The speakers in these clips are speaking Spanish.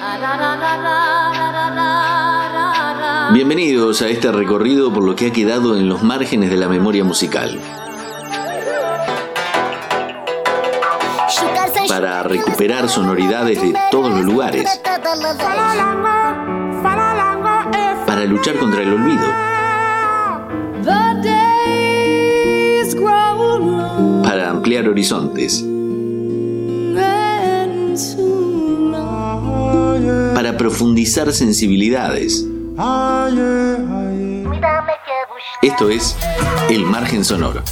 Bienvenidos a este recorrido por lo que ha quedado en los márgenes de la memoria musical. Para recuperar sonoridades de todos los lugares. Para luchar contra el olvido. Para ampliar horizontes. Para profundizar sensibilidades. Esto es El Margen Sonoro.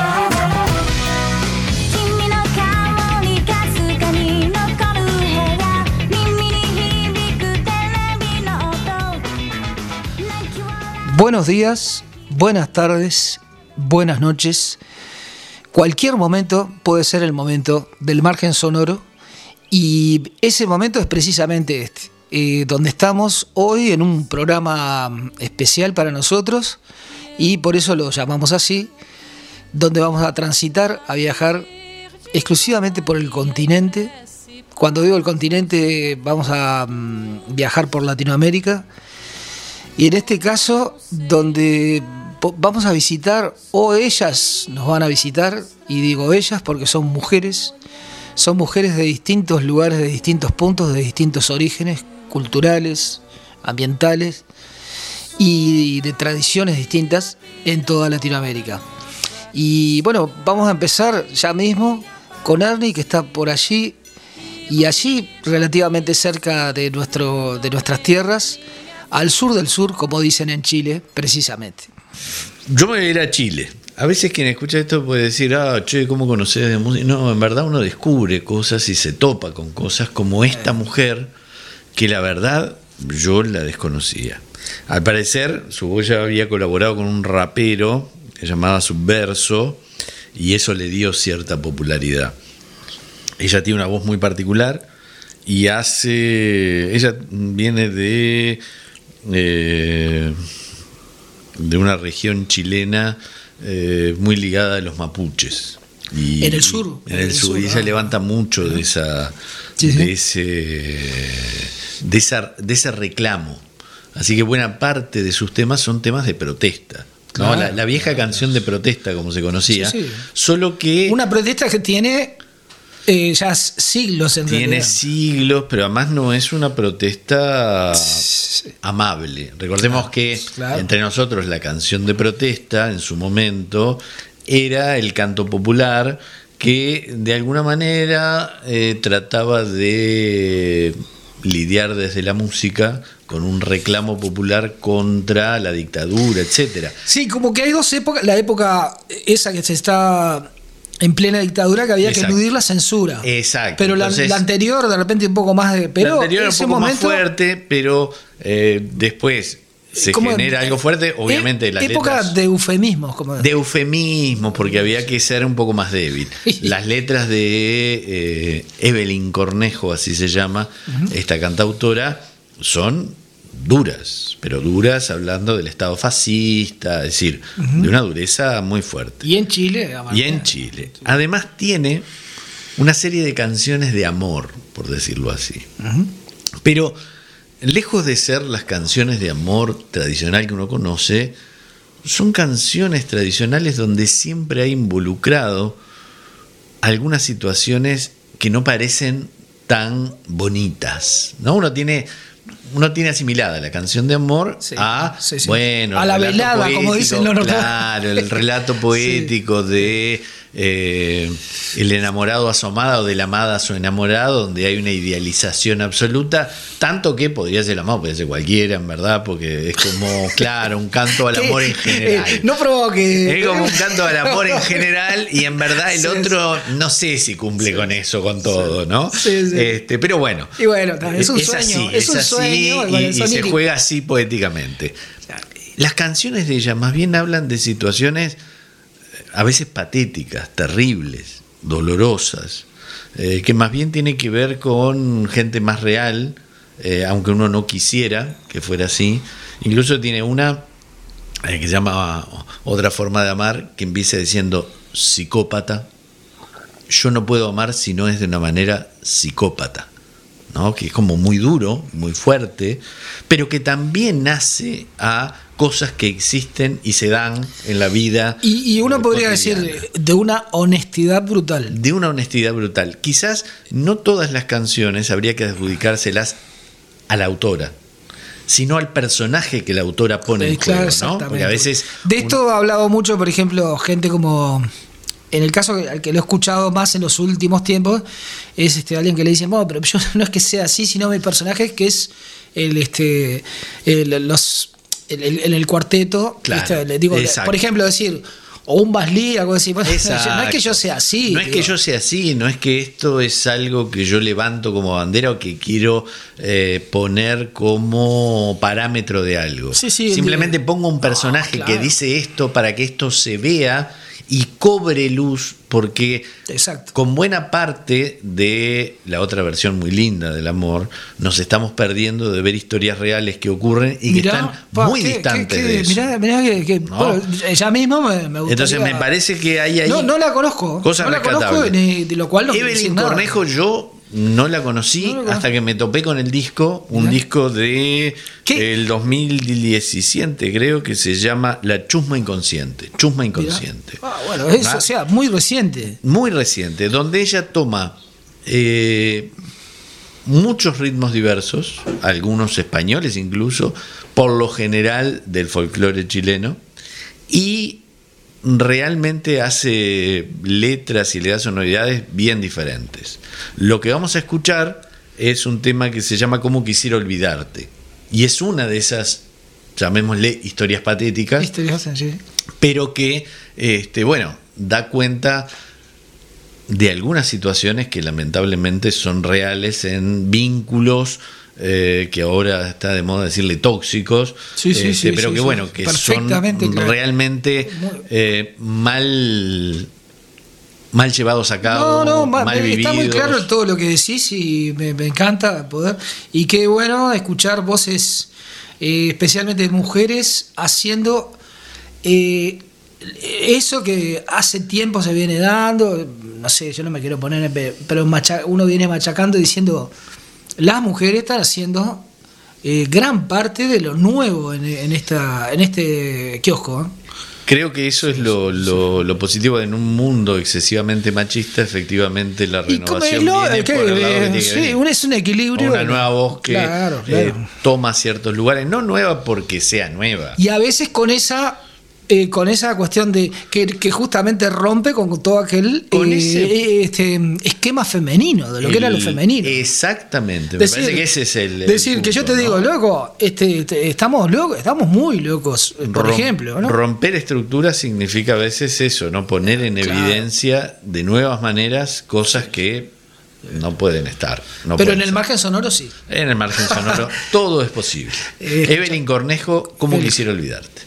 Buenos días, buenas tardes, buenas noches. Cualquier momento puede ser el momento del Margen Sonoro y ese momento es precisamente este, donde estamos hoy en un programa especial para nosotros y por eso lo llamamos así, donde vamos a transitar, a viajar exclusivamente por el continente. Cuando digo el continente vamos a viajar por Latinoamérica. Y en este caso, donde vamos a visitar, o ellas nos van a visitar, y digo ellas porque son mujeres de distintos lugares, de distintos puntos, de distintos orígenes culturales, ambientales y de tradiciones distintas en toda Latinoamérica. Y bueno, vamos a empezar ya mismo con Ernie, que está por allí, y allí relativamente cerca de nuestras tierras, al sur del sur, como dicen en Chile, precisamente. Yo me voy a ir a Chile. A veces quien escucha esto puede decir, che, ¿cómo conocés de música? No, en verdad uno descubre cosas y se topa con cosas como esta mujer, que la verdad yo la desconocía. Al parecer, su voz ya había colaborado con un rapero que se llamaba Subverso, y eso le dio cierta popularidad. Ella tiene una voz muy particular y ella viene de una región chilena muy ligada a los mapuches. Y, en el sur. En el sur. Y ella levanta mucho de ese reclamo. Así que buena parte de sus temas son temas de protesta. ¿No? La vieja canción de protesta, como se conocía. Sí. Solo que. Una protesta que tiene. Ya siglos en realidad. Tiene siglos, pero además no es una protesta amable. Recordemos que entre nosotros la canción de protesta en su momento era el canto popular que de alguna manera trataba de lidiar desde la música con un reclamo popular contra la dictadura, etcétera. Sí, como que hay dos épocas. La época esa que se está en plena dictadura, que había que eludir la censura. Exacto. Pero entonces, la anterior, de repente, un poco más de. Pero la anterior un poco más fuerte, pero después se genera algo fuerte. Obviamente, las época letras. De eufemismos. De eufemismos, porque había que ser un poco más débil. Las letras de Evelyn Cornejo, así se llama, esta cantautora, son duras, pero duras hablando del Estado fascista, es decir, de una dureza muy fuerte. Y en Chile. Además tiene una serie de canciones de amor, por decirlo así. Pero lejos de ser las canciones de amor tradicional que uno conoce, son canciones tradicionales donde siempre hay involucrado algunas situaciones que no parecen tan bonitas, ¿no? Uno tiene asimilada la canción de amor bueno, a la velada, poético, como dicen los notables. Claro, el relato poético de el enamorado asomado, de la amada a su enamorado, donde hay una idealización absoluta, tanto que podría ser el amado, podría ser cualquiera, en verdad, porque es como, claro, un canto al amor en general. No provoque. Es como un canto al amor en general, y en verdad el otro no sé si cumple con eso, con todo, ¿no? Sí. Pero bueno. Y bueno, es un sueño. Así, es un sueño, y se juega así poéticamente. Las canciones de ella más bien hablan de situaciones a veces patéticas, terribles, dolorosas, que más bien tiene que ver con gente más real, aunque uno no quisiera que fuera así. Incluso tiene una que se llama Otra forma de amar, que empieza diciendo: psicópata, yo no puedo amar si no es de una manera psicópata, ¿no? Que es como muy duro, muy fuerte, pero que también nace a cosas que existen y se dan en la vida. Y uno podría cotidiana. decir de una honestidad brutal. De una honestidad brutal. Quizás no todas las canciones habría que adjudicárselas a la autora, sino al personaje que la autora pone en juego, ¿no? Porque a veces de esto ha hablado mucho, por ejemplo, gente como, en el caso al que lo he escuchado más en los últimos tiempos, es alguien que le dice, bueno, pero yo no es que sea así, sino mi personaje que es en el cuarteto, claro, le digo, exacto. por ejemplo, decir, o un Basley, algo así. Bueno, no es que yo sea así. No es que yo sea así, no es que esto es algo que yo levanto como bandera o que quiero poner como parámetro de algo. Sí, simplemente pongo un personaje claro, que dice esto para que esto se vea y cobre luz, porque exacto, con buena parte de la otra versión muy linda del amor nos estamos perdiendo de ver historias reales que ocurren y que están muy distantes de eso. Mirá que ¿no? bueno, ya mismo me gustaría. Entonces me parece que hay ahí no la conozco, cosas no la conozco, rescatables. de lo cual no Evelyn Cornejo yo no la conocí hasta que me topé con el disco, un disco de el 2017 creo, que se llama La Chusma Inconsciente. Chusma Inconsciente. Bueno, eso, o sea, muy reciente. Muy reciente, donde ella toma muchos ritmos diversos, algunos españoles incluso, por lo general del folclore chileno, y realmente hace letras y le da sonoridades bien diferentes. Lo que vamos a escuchar es un tema que se llama Cómo quisiera olvidarte, y es una de esas, llamémosle, historias patéticas, sí, pero que bueno, da cuenta de algunas situaciones que lamentablemente son reales en vínculos que ahora está de moda decirle tóxicos, pero que bueno, que son realmente mal llevados a cabo, mal vividos. Está muy claro todo lo que decís y me encanta poder. Y qué bueno escuchar voces, especialmente de mujeres, haciendo eso que hace tiempo se viene dando. No sé, yo no me quiero poner, pero uno viene machacando y diciendo, las mujeres están haciendo gran parte de lo nuevo en este kiosco. Creo que eso es lo positivo en un mundo excesivamente machista. Efectivamente, la renovación viene por el lado que tiene que venir. Es un equilibrio. Una nueva voz que claro. toma ciertos lugares, no nueva porque sea nueva. Y a veces con esa cuestión de que justamente rompe con todo aquel esquema femenino, de lo que era lo femenino. Exactamente, me parece que ese es el decir, punto, que yo te digo, loco, estamos locos, estamos muy locos, por ejemplo, ¿no? Romper estructuras significa a veces eso, ¿no? Poner en evidencia de nuevas maneras cosas que no pueden estar. Pero en el margen sonoro sí. En el margen sonoro todo es posible. Evelyn Cornejo, ¿Cómo quisiera olvidarte?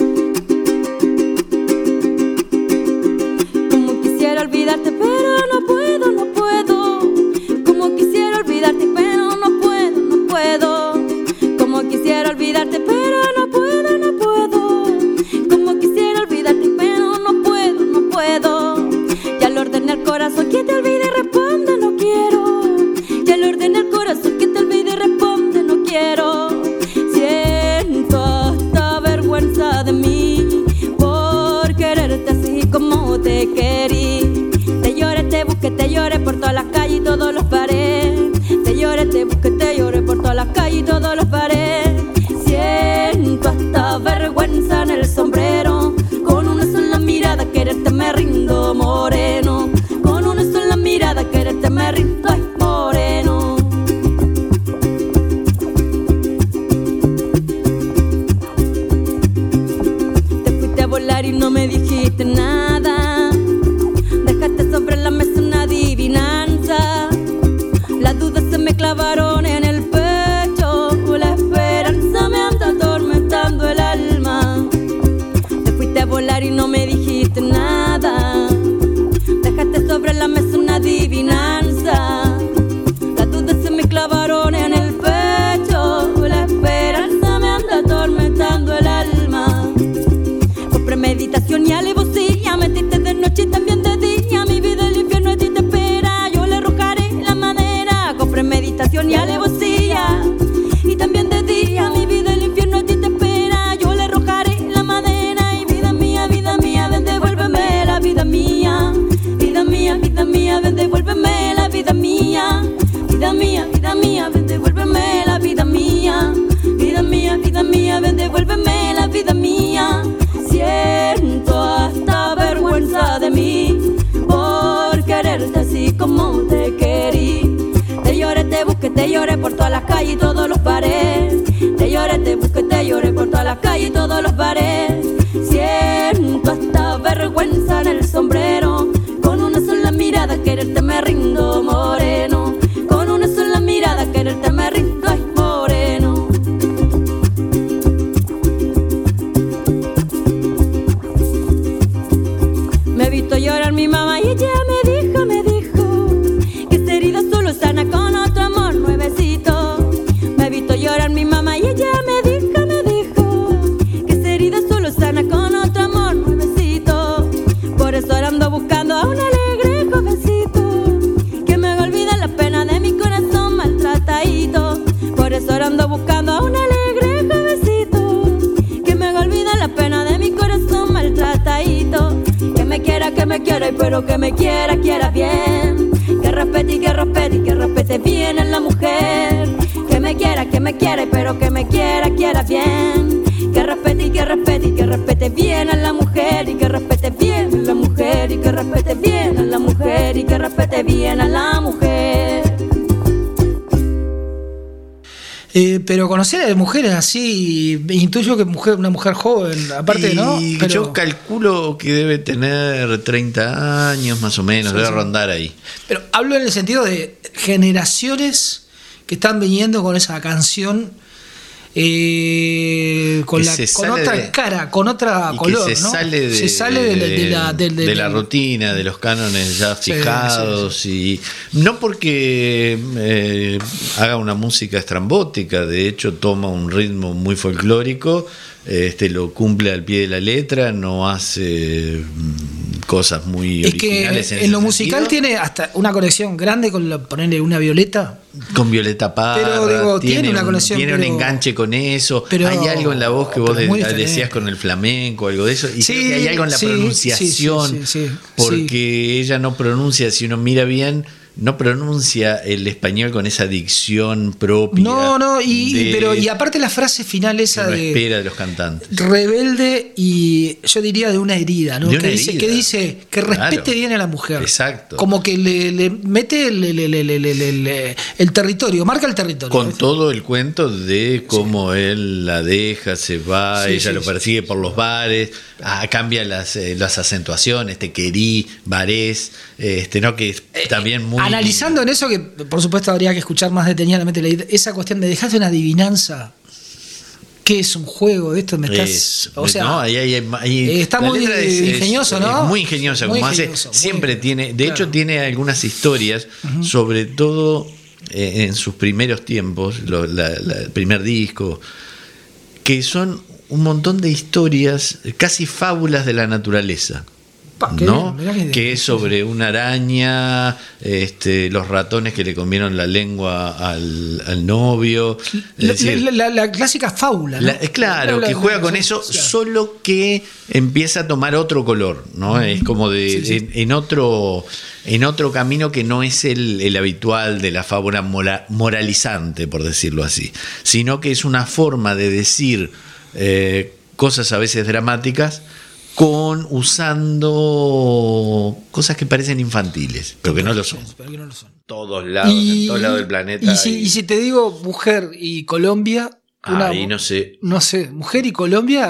Olvidarte, pero no puedo. Como quisiera olvidarte, pero no puedo. Como quisiera olvidarte, pero no puedo. Como quisiera olvidarte, pero no puedo. Ya le ordené al corazón que te olvide y responde, no quiero. Ya le ordené al corazón que te olvide y responde, no quiero. Siento hasta vergüenza de mí por quererte así como te querí. Te lloré por todas las calles y todos los bares. Te busqué, te lloré por todas las calles y todos los bares. Siento hasta vergüenza en el sombrero. Con una sola mirada quererte me rindo, moreno. Con una sola mirada quererte me rindo, ay, moreno. todas las calles y todos los bares. Te lloré, te busqué, te lloré por todas las calles y todos los bares. Siento hasta vergüenza en el sombrero. Con una sola mirada quererte me rindo, moreno. Con una sola mirada quererte me rindo, ay, moreno. Me he visto llorar mi mamá y ella me dijo que esta herida solo sana con otro amor nuevecito. Me he visto llorar mi mamá y ella me dijo que esta herida solo sana con otro amor nuevecito. Por eso ahora ando buscando a un alegre jovencito que me haga olvidar la pena de mi corazón maltratadito. Por eso ahora ando buscando a un alegre jovencito que me haga olvidar la pena de mi corazón maltratadito. Que me quiera, pero que me quiera bien. Que respete y que respete y que respete bien a la mujer. Que me quiera, pero que me quiera bien. Que respete y que respete y que respete bien a la mujer. Y que respete bien a la mujer. Y que respete bien a la mujer. Y que respete bien a la mujer. Pero conocer a mujeres así, intuyo que una mujer joven, aparte, ¿no? Pero yo calculo que debe tener 30 años más o menos, debe rondar ahí. Pero hablo en el sentido de generaciones que están viniendo con esa canción, con otra cara, con otra color, que ¿no? Se sale de la rutina, de los cánones ya fijados, sí. Y no porque haga una música estrambótica, de hecho toma un ritmo muy folclórico, lo cumple al pie de la letra, no hace cosas muy originales. Es que en lo musical tiene hasta una conexión grande con ponerle una Violeta. Con Violeta Parra, pero digo, tiene una conexión, tiene un enganche con eso. Pero hay algo en la voz que vos decías con el flamenco, algo de eso. Y creo que hay algo en la pronunciación, porque ella no pronuncia, si uno mira bien, no pronuncia el español con esa dicción propia. No, y aparte la frase final esa de espera de los cantantes. Rebelde y yo diría de una herida, ¿no? Que dice que respete bien a la mujer. Exacto. Como que le mete el territorio, marca el territorio. Con todo el cuento de cómo él la deja, se va, ella lo persigue por los bares, cambia las acentuaciones, te querí, barés, ¿no? Que es también muy... Analizando en eso, que por supuesto habría que escuchar más detenidamente esa cuestión de dejaste una adivinanza. ¿Qué es un juego? Esto me estás... no, está muy ingenioso, ¿no? Es muy ingeniosa, muy como ingenioso, hace. Siempre tiene... De hecho, tiene algunas historias, sobre todo en sus primeros tiempos, el primer disco, que son un montón de historias, casi fábulas de la naturaleza. ¿No? Que es sobre una araña, los ratones que le comieron la lengua al novio. La clásica fábula, ¿no? Claro, que juega con eso, solo que empieza a tomar otro color, ¿no? Es como en otro camino que no es el habitual de la fábula moralizante, por decirlo así, sino que es una forma de decir cosas a veces dramáticas, usando cosas que parecen infantiles, pero que no lo son. Todos lados, en todos lados del planeta. Y si te digo mujer y Colombia, no sé. No sé, mujer y Colombia,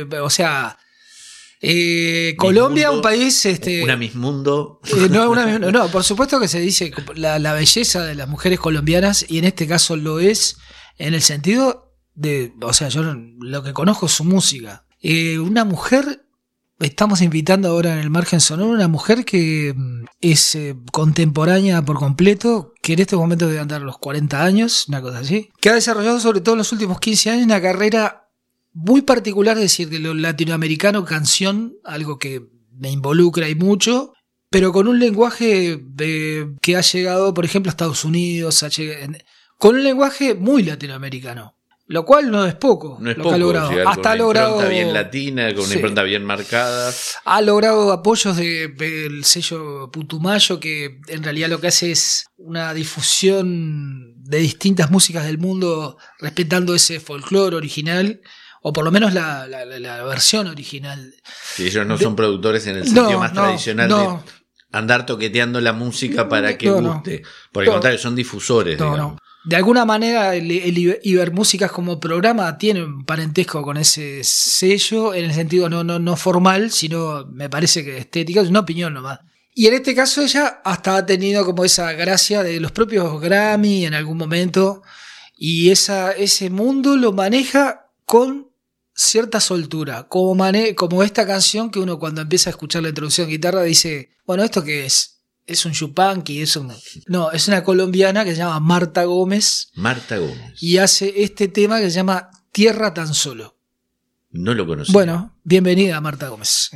Colombia, un país... una Miss Mundo. No, por supuesto que se dice la belleza de las mujeres colombianas, y en este caso lo es, en el sentido de... yo lo que conozco es su música. Una mujer... Estamos invitando ahora en el Margen Sonoro una mujer que es contemporánea por completo, que en este momento debe andar los 40 años, una cosa así, que ha desarrollado sobre todo en los últimos 15 años una carrera muy particular, es decir, de lo latinoamericano, canción, algo que me involucra y mucho, pero con un lenguaje que ha llegado, por ejemplo, a Estados Unidos, con un lenguaje muy latinoamericano. Lo cual no es poco. No es lo poco, que ha logrado. Hasta ha logrado una impronta bien latina, con una impronta bien marcada. Ha logrado apoyos del sello Putumayo, que en realidad lo que hace es una difusión de distintas músicas del mundo, respetando ese folclore original, o por lo menos la versión original. Sí, ellos no son productores en el sentido más tradicional de andar toqueteando la música para que guste. Por el contrario, son difusores. de alguna manera el Ibermúsicas como programa tiene un parentesco con ese sello, en el sentido no formal, sino me parece que estética, es una opinión nomás. Y en este caso ella hasta ha tenido como esa gracia de los propios Grammy en algún momento, y ese mundo lo maneja con cierta soltura, como esta canción que uno cuando empieza a escuchar la introducción de guitarra dice, bueno, ¿esto qué es? Es un yupanqui, es una colombiana que se llama Marta Gómez. Marta Gómez. Y hace este tema que se llama Tierra tan solo. No lo conocí. Bueno, bienvenida Marta Gómez.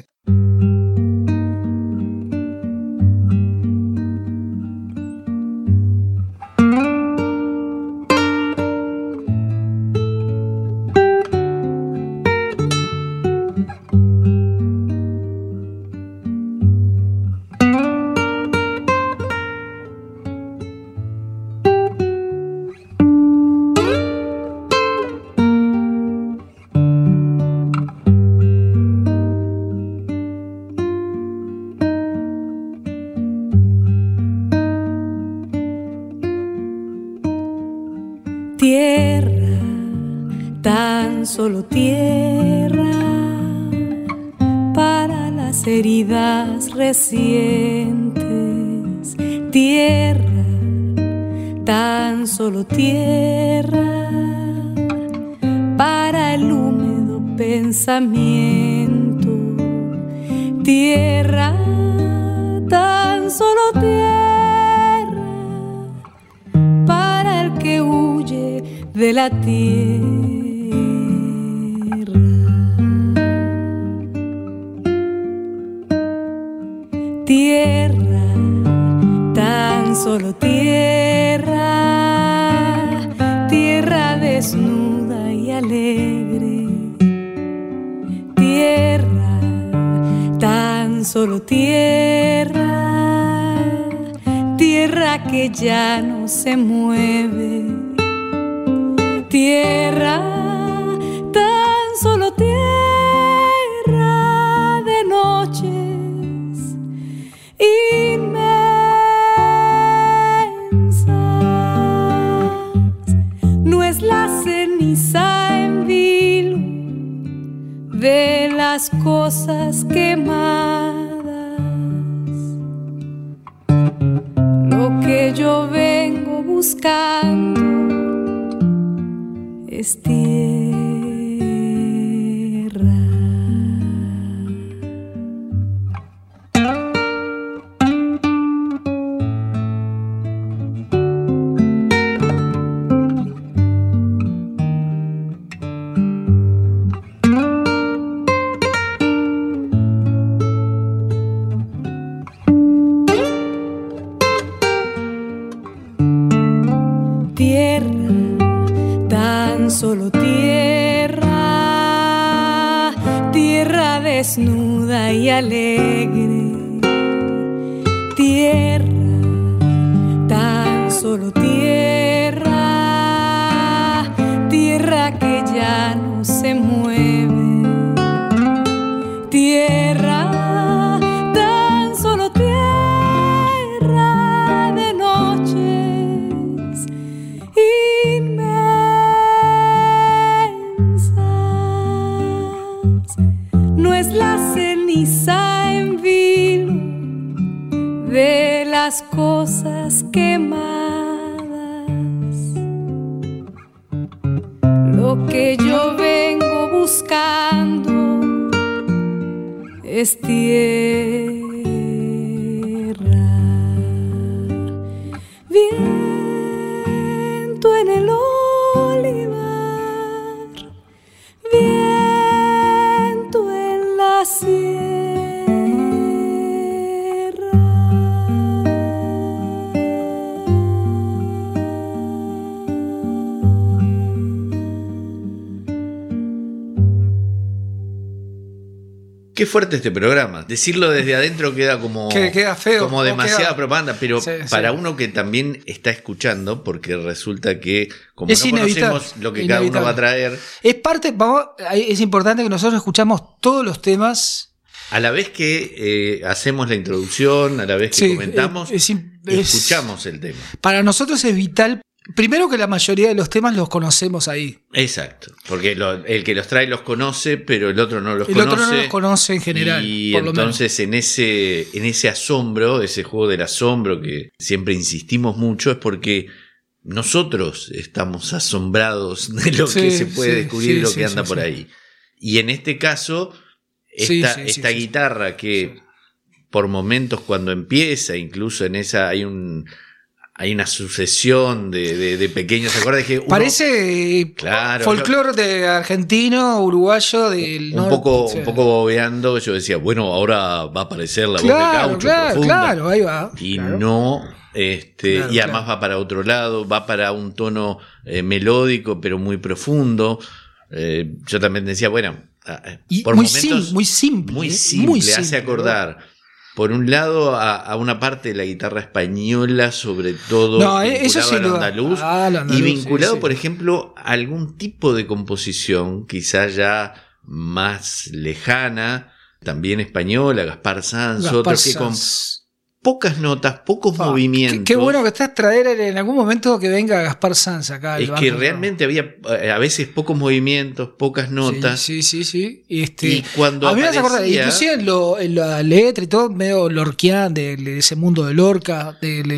Tierra, tan solo tierra, para las heridas recientes. Tierra, tan solo tierra, para el húmedo pensamiento. Tierra, tan solo tierra, para el que huye de la tierra. Tierra, tan solo tierra, tierra desnuda y alegre. Tierra, tan solo tierra, tierra que ya no se mueve. Tierra, tan solo tierra de noches inmensas. No es la ceniza en vilo de las cosas quemadas lo que yo vengo buscando. Es tierra. Solo tierra, tierra desnuda y alegre. Tierra, tan solo tierra, tierra que ya no se mueve. Tierra, tan solo tierra de noches inmensas. No es la ceniza en vilo de las cosas quemadas lo que yo vengo buscando. Es tierra. Viento en el olivar, viento en la sierra. Qué fuerte este programa. Decirlo desde adentro queda como, queda feo, como demasiada propaganda, pero sí, para sí. uno que también está escuchando, porque resulta que como Es no inevitable, conocemos lo que cada uno va a traer, Es parte, es importante que nosotros escuchamos todos los temas. a la vez que hacemos la introducción, a la vez que Sí, comentamos, es- escuchamos el tema. Para nosotros es vital Primero que la mayoría de los temas los conocemos ahí. Exacto, porque el que los trae los conoce, pero el otro no los El conoce. otro no los conoce en general. Y por lo entonces en ese asombro, ese juego del asombro que siempre insistimos mucho, es porque nosotros estamos asombrados de lo que se puede descubrir y lo que anda por ahí. Y en este caso, esta guitarra que por momentos cuando empieza, incluso en esa hay una sucesión de pequeños acordes que parece folclore de argentino, uruguayo, del un poco bobeando. Yo decía, bueno, ahora va a aparecer la voz de Gaucho profunda. Claro, ahí va. Y no, y además va para otro lado, va para un tono melódico, pero muy profundo. Yo también decía, bueno, por momentos muy simple, hace acordar. Por un lado, a una parte de la guitarra española, sobre todo vinculado al andaluz, y vinculado, por ejemplo, a algún tipo de composición, quizá ya más lejana, también española, Gaspar Sanz, otros que con pocas notas, pocos movimientos. Qué bueno que estás traer en algún momento que venga Gaspar Sanz acá. Es que realmente había a veces pocos movimientos, pocas notas. Sí. Y cuando aparecía, inclusive en la letra y todo, medio lorquián, de ese mundo de Lorca,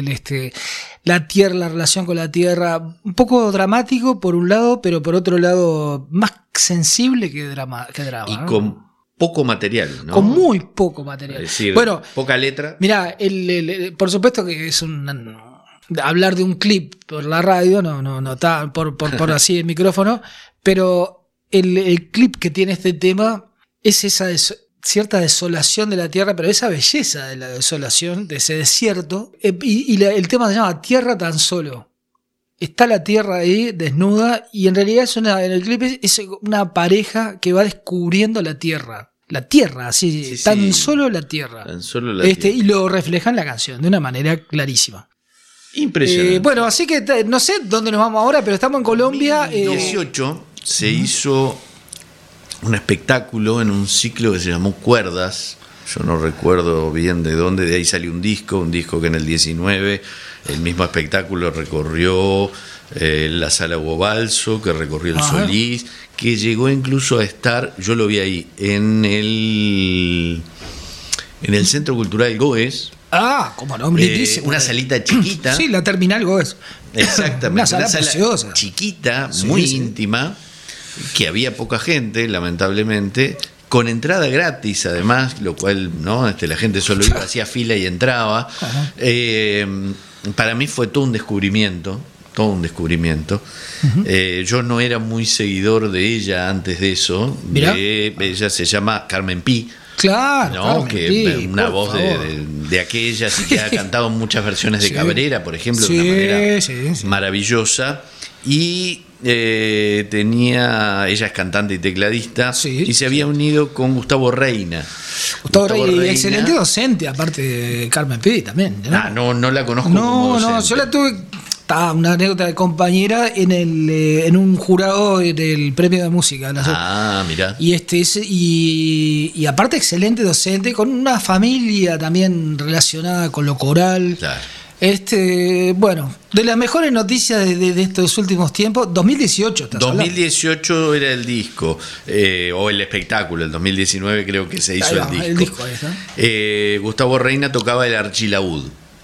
la tierra, la relación con la tierra, un poco dramático por un lado, pero por otro lado más sensible que drama. Y ¿no? con poco material, ¿no? Con muy poco material. Es decir, poca letra. Mirá, por supuesto que es hablar de un clip por la radio, no está por así el micrófono, pero el clip que tiene este tema es esa cierta desolación de la tierra, pero esa belleza de la desolación, de ese desierto, y el tema se llama Tierra tan solo. Está la tierra ahí desnuda y en realidad en el clip es una pareja que va descubriendo la tierra. La tierra, así, tan solo la tierra. Tan solo la tierra. Y lo refleja en la canción de una manera clarísima. Impresionante. Bueno, así que no sé dónde nos vamos ahora, pero estamos en Colombia. En 2018 se hizo un espectáculo en un ciclo que se llamó Cuerdas. Yo no recuerdo bien de dónde, de ahí salió un disco que en el 19 el mismo espectáculo recorrió la Sala Hugo Balso, que recorrió el Solís, que llegó incluso a estar, yo lo vi ahí, en el Centro Cultural Goes. Como nombre dice. Una salita chiquita. Sí, la Terminal Goes. Exactamente. Una sala preciosa. Chiquita, muy íntima, que había poca gente, lamentablemente, con entrada gratis además, lo cual la gente solo iba, hacía fila y entraba. Para mí fue todo un descubrimiento. Yo no era muy seguidor de ella antes de eso. Ella se llama Carmen Pi. Claro, una voz de aquellas y que ha cantado muchas versiones de Cabrera, por ejemplo, de una manera maravillosa. Y ella es cantante y tecladista, y se había unido con Gustavo Reina. Gustavo Reina, excelente docente, aparte de Carmen Pi también. No la conozco como docente. Yo la tuve. Una anécdota de compañera en un jurado del premio de música. Mirá. Y aparte excelente docente, con una familia también relacionada con lo coral. Claro. Bueno, de las mejores noticias de estos últimos tiempos, 2018. 2018 era el disco, o el espectáculo, el 2019 creo que se hizo el disco. Gustavo Reina tocaba el archilaúd.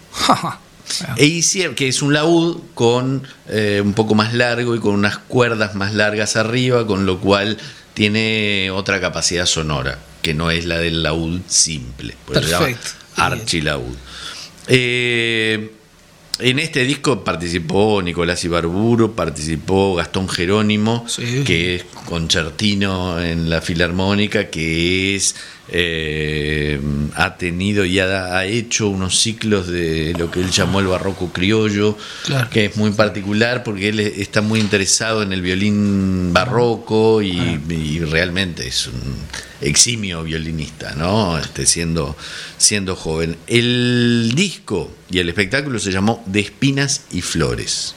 Que es un laúd con un poco más largo y con unas cuerdas más largas arriba, con lo cual tiene otra capacidad sonora, que no es la del laúd simple. Perfecto. Archilaúd. En este disco participó Nicolás Ibarburu, participó Gastón Jerónimo, que es concertino en la Filarmónica, que ha tenido y ha hecho unos ciclos de lo que él llamó el barroco criollo, que es muy particular porque él está muy interesado en el violín barroco y realmente es un eximio violinista, ¿no? Siendo joven. El disco y el espectáculo se llamó De Espinas y Flores.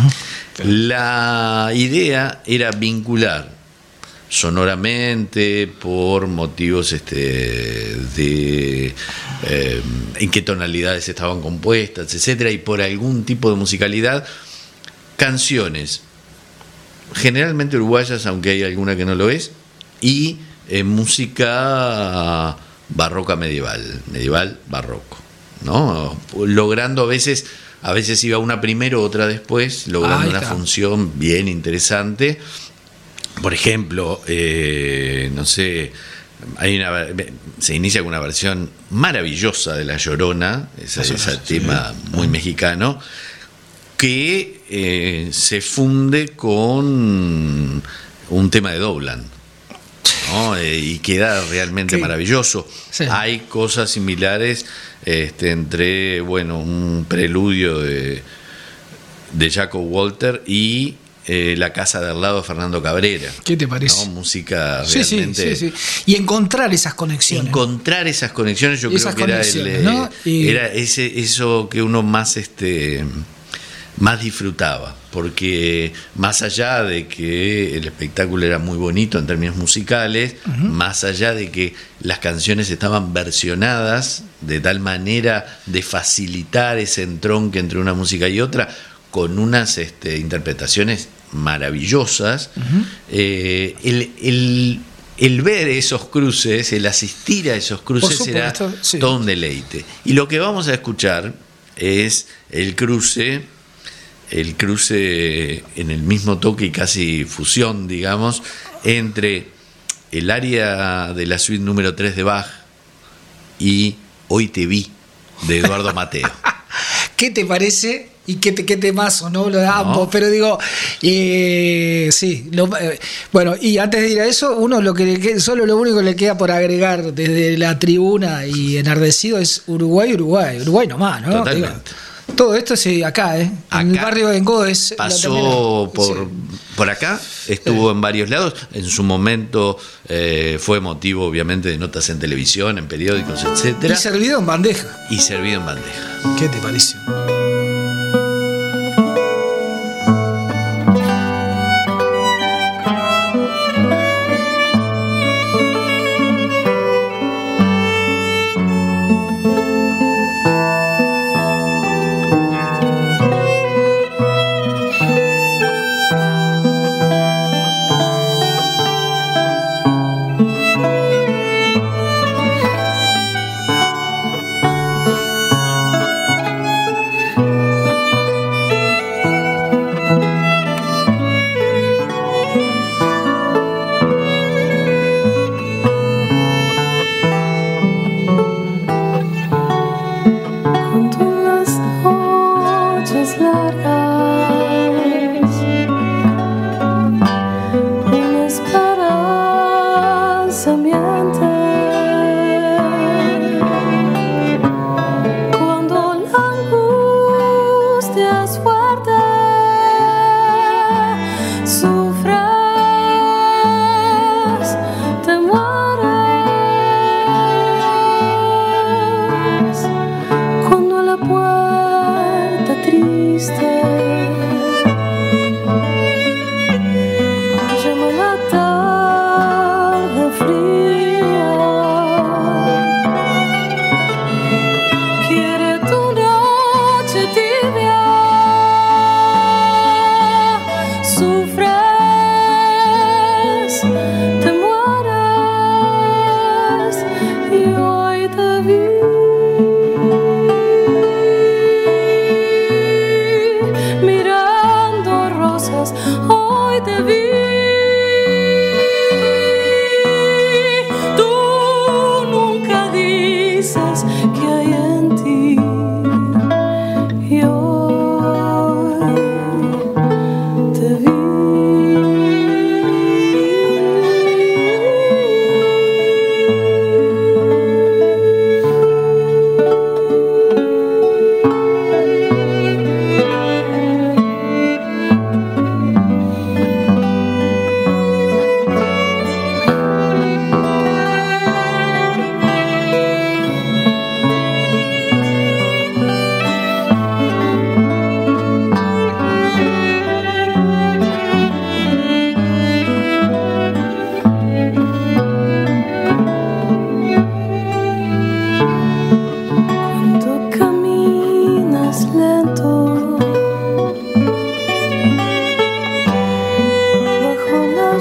La idea era vincular sonoramente, por motivos de en qué tonalidades estaban compuestas, etcétera, y por algún tipo de musicalidad, canciones generalmente uruguayas, aunque hay alguna que no lo es, y música barroca medieval barroco, ¿no? Logrando a veces iba una primero, otra después, logrando una función bien interesante. Por ejemplo, no sé, se inicia con una versión maravillosa de La Llorona, ese tema muy mexicano, que se funde con un tema de Doblan, ¿no? Y queda realmente maravilloso. Sí. Hay cosas similares entre, bueno, un preludio de Jacob Walter y La casa de al lado de Fernando Cabrera. ¿Qué te parece? ¿No? Música realmente... Sí. Y encontrar esas conexiones. Yo creo que era ¿no? Era eso que uno más disfrutaba, porque más allá de que el espectáculo era muy bonito en términos musicales, más allá de que las canciones estaban versionadas de tal manera de facilitar ese entronque entre una música y otra, con unas interpretaciones maravillosas, el ver esos cruces, el asistir a esos cruces era todo un deleite. Y lo que vamos a escuchar es el cruce en el mismo toque y casi fusión, digamos, entre el área de la suite número 3 de Bach y Hoy te vi, de Eduardo Mateo. ¿Qué te parece? Y qué temazo, ¿no? Lo de ambos, ¿no? Pero digo, sí. Bueno, y antes de ir a eso, solo lo único que le queda por agregar desde la tribuna y enardecido es Uruguay nomás, ¿no? Totalmente. Digo, todo esto sí, acá, en el barrio de Engodes. Pasó por acá, estuvo en varios lados. En su momento fue motivo, obviamente, de notas en televisión, en periódicos, etcétera. Y servido en bandeja. ¿Qué te parece?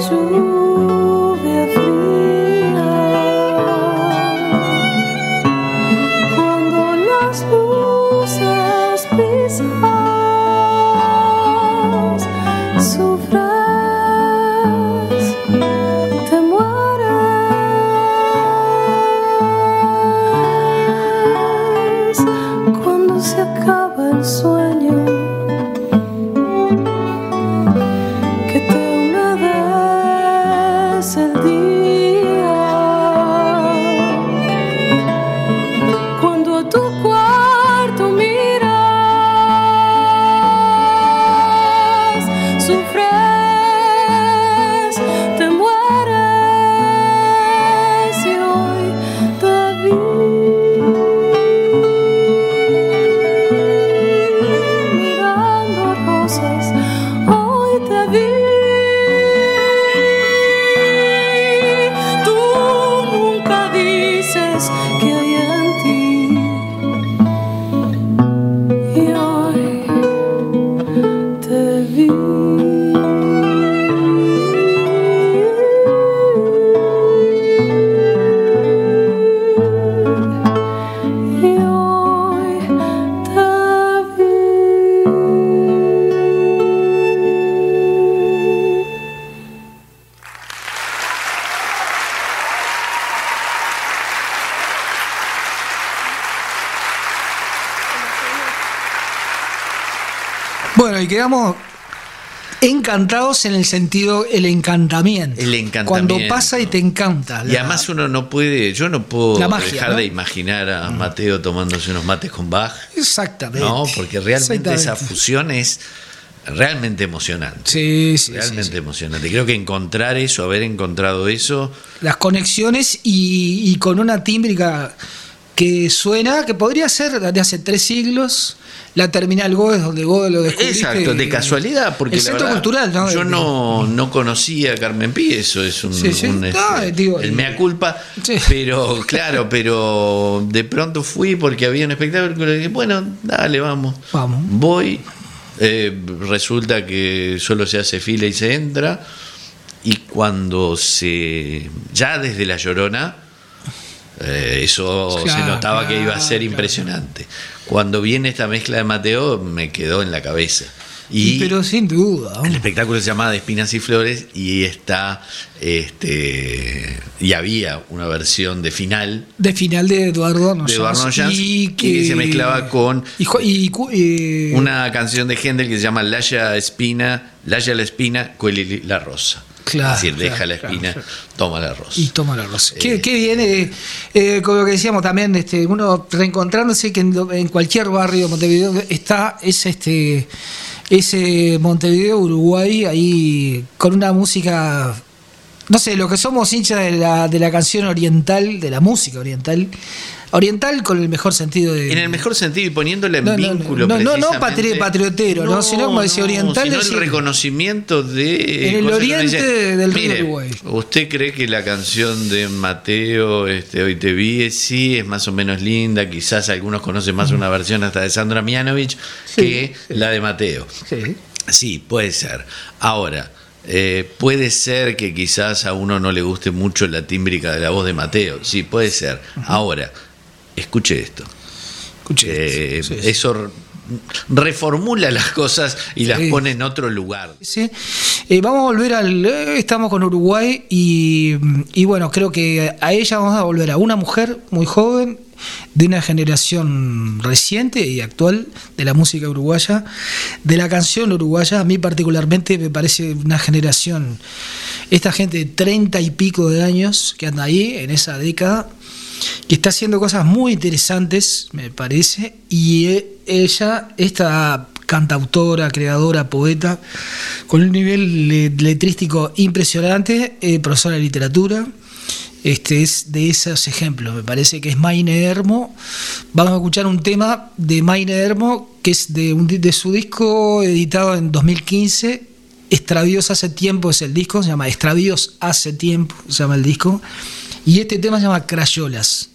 lluvia fría, cuando las luces pisas, sufres, te mueres, cuando se acaba el sueño que te humedece el día, cuando a tu cuarto miras, sufres, te mueres, y hoy te vi mirando rosas, hoy te vi. Tú nunca dices que hay en ti, y hoy te vi. Y hoy te vi. Bueno, y quedamos encantados en el sentido, el encantamiento. El encantamiento. Cuando pasa y te encanta. Y además uno no puede, yo no puedo La magia, dejar ¿no? de imaginar a Mateo tomándose unos mates con Bach, Exactamente. ¿no? Porque realmente esa Exactamente. fusión es realmente emocionante. Sí, sí, Realmente sí, sí. emocionante. Creo que encontrar eso, haber encontrado eso, Las conexiones y con una tímbrica que suena, que podría ser de hace 3 siglos, la Terminal Goes, donde vos lo descubriste. exacto, de casualidad, porque el la centro verdad, cultural, ¿no? yo no conocía a Carmen Pi, eso es un, Sí, sí. Digo, el mea culpa, sí. pero claro, pero de pronto fui porque había un espectáculo y dije, bueno, dale, vamos. Voy, resulta que solo se hace fila y se entra, y cuando ya desde La Llorona, eso Claro, se notaba que iba a ser claro. impresionante. Cuando viene esta mezcla de Mateo, me quedó en la cabeza. Pero sin duda. El espectáculo se llama De Espinas y Flores y y había una versión de final De final de Eduardo Noyans y que se mezclaba con y una canción de Händel que se llama Laya la Espina, cueli la rosa. Claro, es decir, deja claro, la espina, claro. toma la rosa. Y toma la rosa. Qué bien, con lo que decíamos también, uno reencontrándose que en cualquier barrio de Montevideo está ese Montevideo, Uruguay, ahí con una música, no sé, lo que somos hinchas de la canción oriental, de la música oriental con el mejor sentido de... En el mejor sentido y poniéndole en vínculo no precisamente. patriotero, ¿no? Sino como decía oriental. Sino decir, el reconocimiento de... en el cosas que uno oriente dice, del río mire, Uruguay. ¿usted cree que la canción de Mateo, Hoy te vi, sí, es más o menos linda? Quizás algunos conocen más una versión hasta de Sandra Mianovich que la de Mateo. Sí. Sí, puede ser. Ahora... puede ser que quizás a uno no le guste mucho la tímbrica de la voz de Mateo. Sí, puede ser. Ahora, escuche esto. Sí. Eso reformula las cosas y las Sí. pone en otro lugar. Sí. Vamos a volver estamos con Uruguay y bueno, creo que a ella vamos a volver a una mujer muy joven, de una generación reciente y actual de la música uruguaya, de la canción uruguaya. A mí particularmente me parece una generación, esta gente de 30 y pico de años que anda ahí en esa década, que está haciendo cosas muy interesantes, me parece, y ella, esta cantautora, creadora, poeta, con un nivel letrístico impresionante, profesora de literatura. Es de esos ejemplos, me parece que es Maine Ermo. Vamos a escuchar un tema de Maine Ermo, que es de su disco editado en 2015, Extravíos hace tiempo es el disco, se llama Extravíos hace tiempo, se llama el disco, y este tema se llama Crayolas.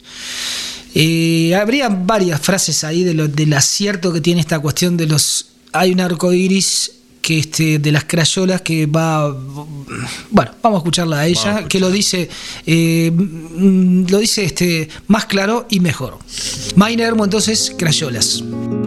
Habría varias frases ahí del acierto que tiene esta cuestión de hay un arco iris de las crayolas que va, bueno, vamos a escucharla a ella, que lo dice más claro y mejor. Mayna Hermo, entonces, crayolas.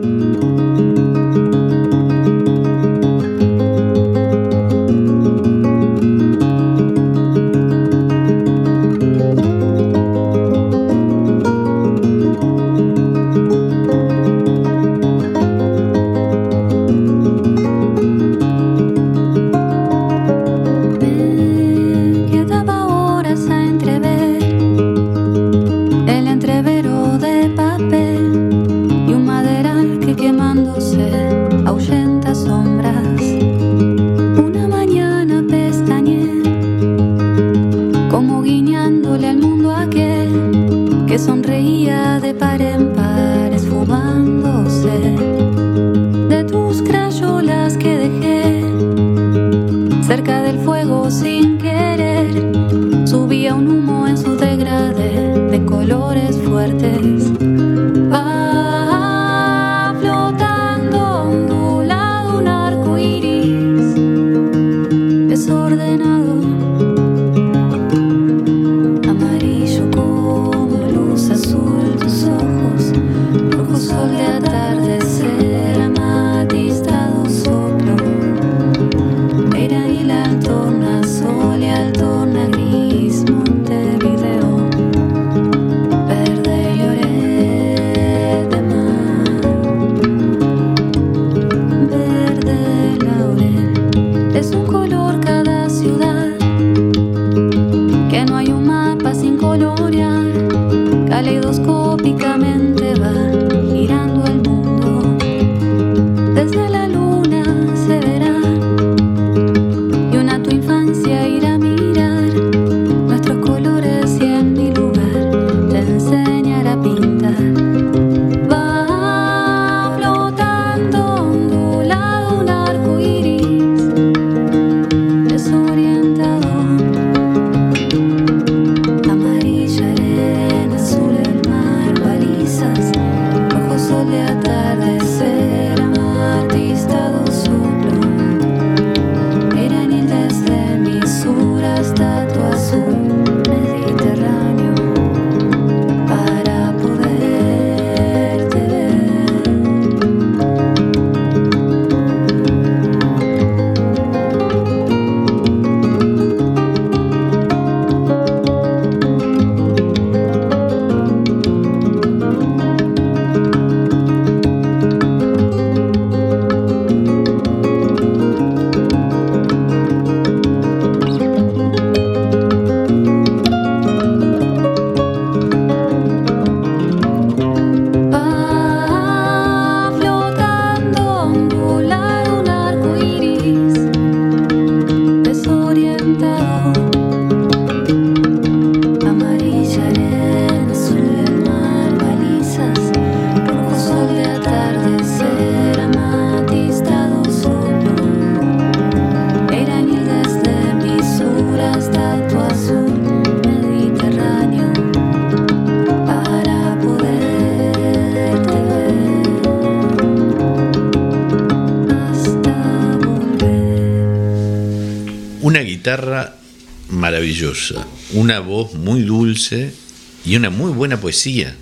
Una guitarra maravillosa, una voz muy dulce y una muy buena poesía.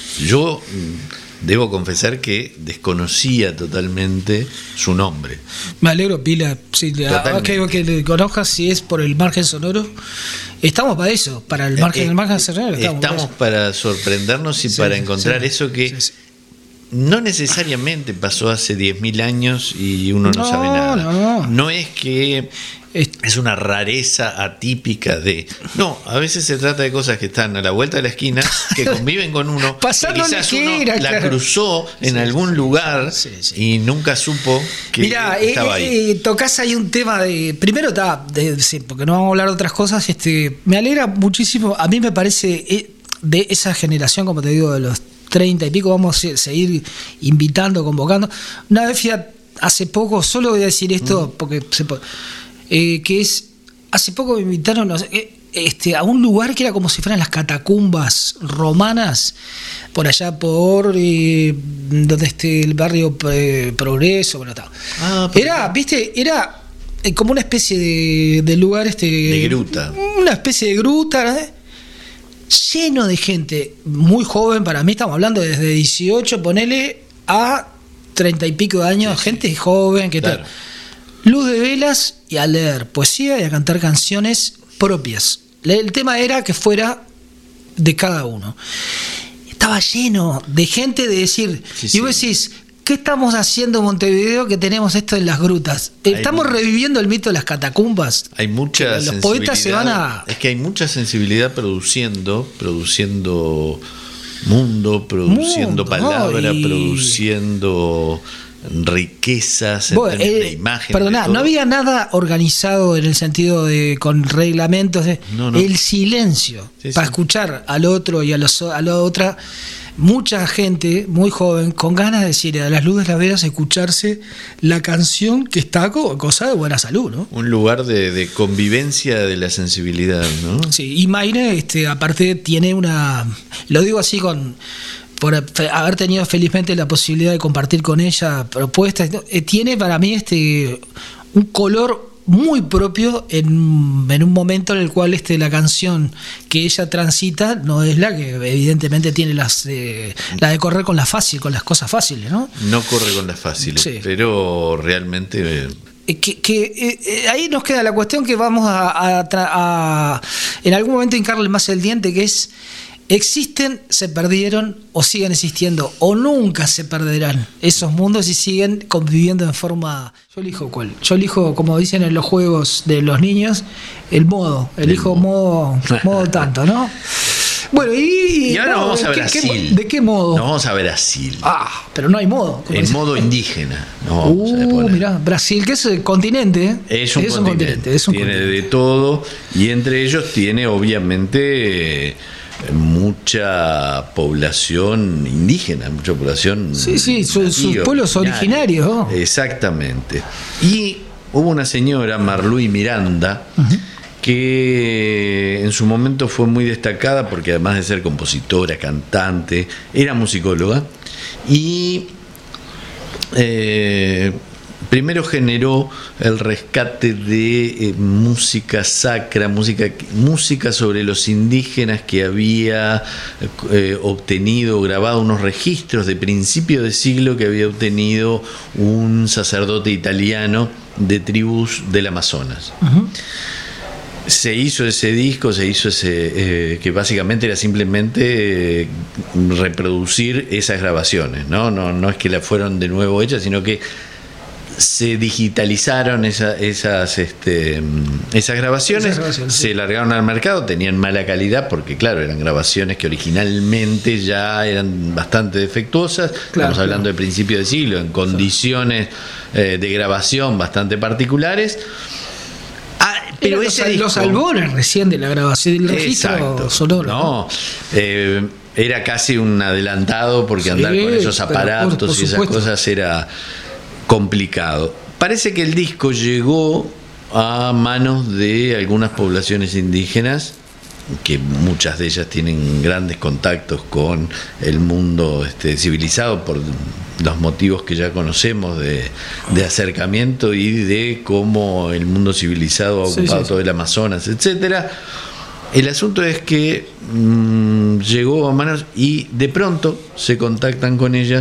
Yo debo confesar que desconocía totalmente su nombre. Me alegro, Pila, sí, que le conozcas si es por el margen sonoro. Estamos para eso, para el margen, sonoro. Estamos para sorprendernos y para encontrar eso que no necesariamente pasó hace 10.000 años y uno no sabe nada. No es que es una rareza atípica de... No, a veces se trata de cosas que están a la vuelta de la esquina, que conviven con uno, que quizás uno la cruzó en algún lugar y nunca supo que estaba ahí. Tocás ahí un tema de... Primero, porque no vamos a hablar de otras cosas, me alegra muchísimo, a mí me parece de esa generación, como te digo, de los 30 y pico, vamos a seguir invitando, convocando. Una vez hace poco, solo voy a decir esto porque que es, hace poco me invitaron, a un lugar que era como si fueran las catacumbas romanas, por allá por donde el barrio Progreso, bueno, tal. Era como una especie de lugar de gruta. Una especie de gruta, lleno de gente muy joven. Para mí estamos hablando desde 18, ponele a 30 y pico de años, gente joven, que claro. tal. Luz de velas y a leer poesía y a cantar canciones propias. El tema era que fuera de cada uno. Estaba lleno de gente de decir, y vos decís, ¿qué estamos haciendo en Montevideo que tenemos esto en las grutas? Estamos reviviendo el mito de las catacumbas. Hay mucha los sensibilidad. poetas se van a... Es que hay mucha sensibilidad produciendo mundo, produciendo palabra, ¿no? produciendo riquezas en términos de imagen. Perdona, no había nada organizado en el sentido de con reglamentos. No. El silencio para escuchar al otro y a la otra. Mucha gente muy joven con ganas de decir a las luces de las velas, escucharse la canción que está cosa de buena salud, ¿no? Un lugar de convivencia de la sensibilidad, ¿no? Sí, y Mayre, aparte tiene lo digo así por haber tenido felizmente la posibilidad de compartir con ella propuestas, tiene para mí un color muy propio en un momento en el cual la canción que ella transita no es la que evidentemente tiene la de correr con las cosas fáciles, ¿no? No corre con las fáciles, sí. Pero realmente... ahí nos queda la cuestión que vamos a en algún momento hincarle más el diente, que es: existen, se perdieron o siguen existiendo o nunca se perderán esos mundos y siguen conviviendo en forma... Yo elijo cuál. Yo elijo, como dicen en los juegos de los niños, el modo. Elijo modo tanto, ¿no? Bueno, y ahora vamos a Brasil. ¿De qué modo? Nos vamos a Brasil. Pero no hay modo. El modo indígena. Mirá, Brasil, que es el continente. Es un continente. Tiene de todo, y entre ellos tiene obviamente mucha población indígena, mucha población... Sí, sus pueblos originarios. ¿No? Exactamente. Y hubo una señora, Marluí Miranda, que en su momento fue muy destacada porque además de ser compositora, cantante, era musicóloga, y primero generó el rescate de música sacra, música sobre los indígenas que había obtenido, grabado unos registros de principio de siglo que había obtenido un sacerdote italiano de tribus del Amazonas. Se hizo ese disco, que básicamente era simplemente reproducir esas grabaciones, no es que la fueron de nuevo hechas, sino que se digitalizaron esas grabaciones, se largaron al mercado, tenían mala calidad porque claro, eran grabaciones que originalmente ya eran bastante defectuosas, estamos hablando de principio de siglo, en condiciones de grabación bastante particulares. Pero los albones recién de la grabación del registro sonoro. No, era casi un adelantado porque andar con esos aparatos por y esas cosas era complicado. Parece que el disco llegó a manos de algunas poblaciones indígenas, que muchas de ellas tienen grandes contactos con el mundo civilizado por los motivos que ya conocemos de acercamiento y de cómo el mundo civilizado ha ocupado todo el Amazonas, etcétera. El asunto es que llegó a manos y de pronto se contactan con ella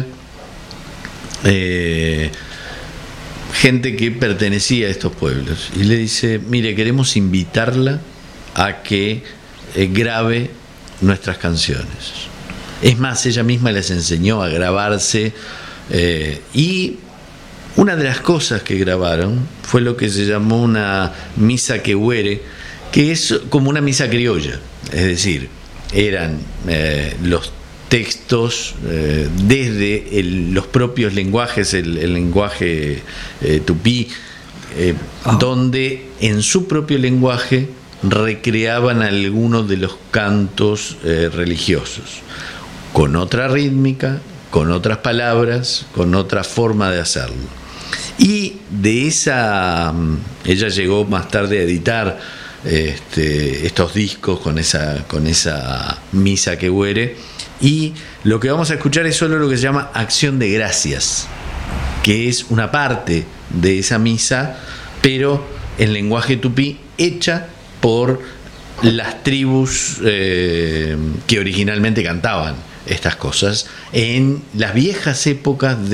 gente que pertenecía a estos pueblos y le dice: mire, queremos invitarla a que grabe nuestras canciones. Es más, ella misma les enseñó a grabarse, y una de las cosas que grabaron fue lo que se llamó una misa quehuere, que es como una misa criolla, es decir, eran los textos desde los propios lenguajes, el lenguaje tupí, donde en su propio lenguaje recreaban algunos de los cantos religiosos, con otra rítmica, con otras palabras, con otra forma de hacerlo. Y de ella llegó más tarde a editar estos discos con esa misa que huere. Y lo que vamos a escuchar es solo lo que se llama Acción de Gracias, que es una parte de esa misa, pero en lenguaje tupí, hecha por las tribus que originalmente cantaban estas cosas en las viejas épocas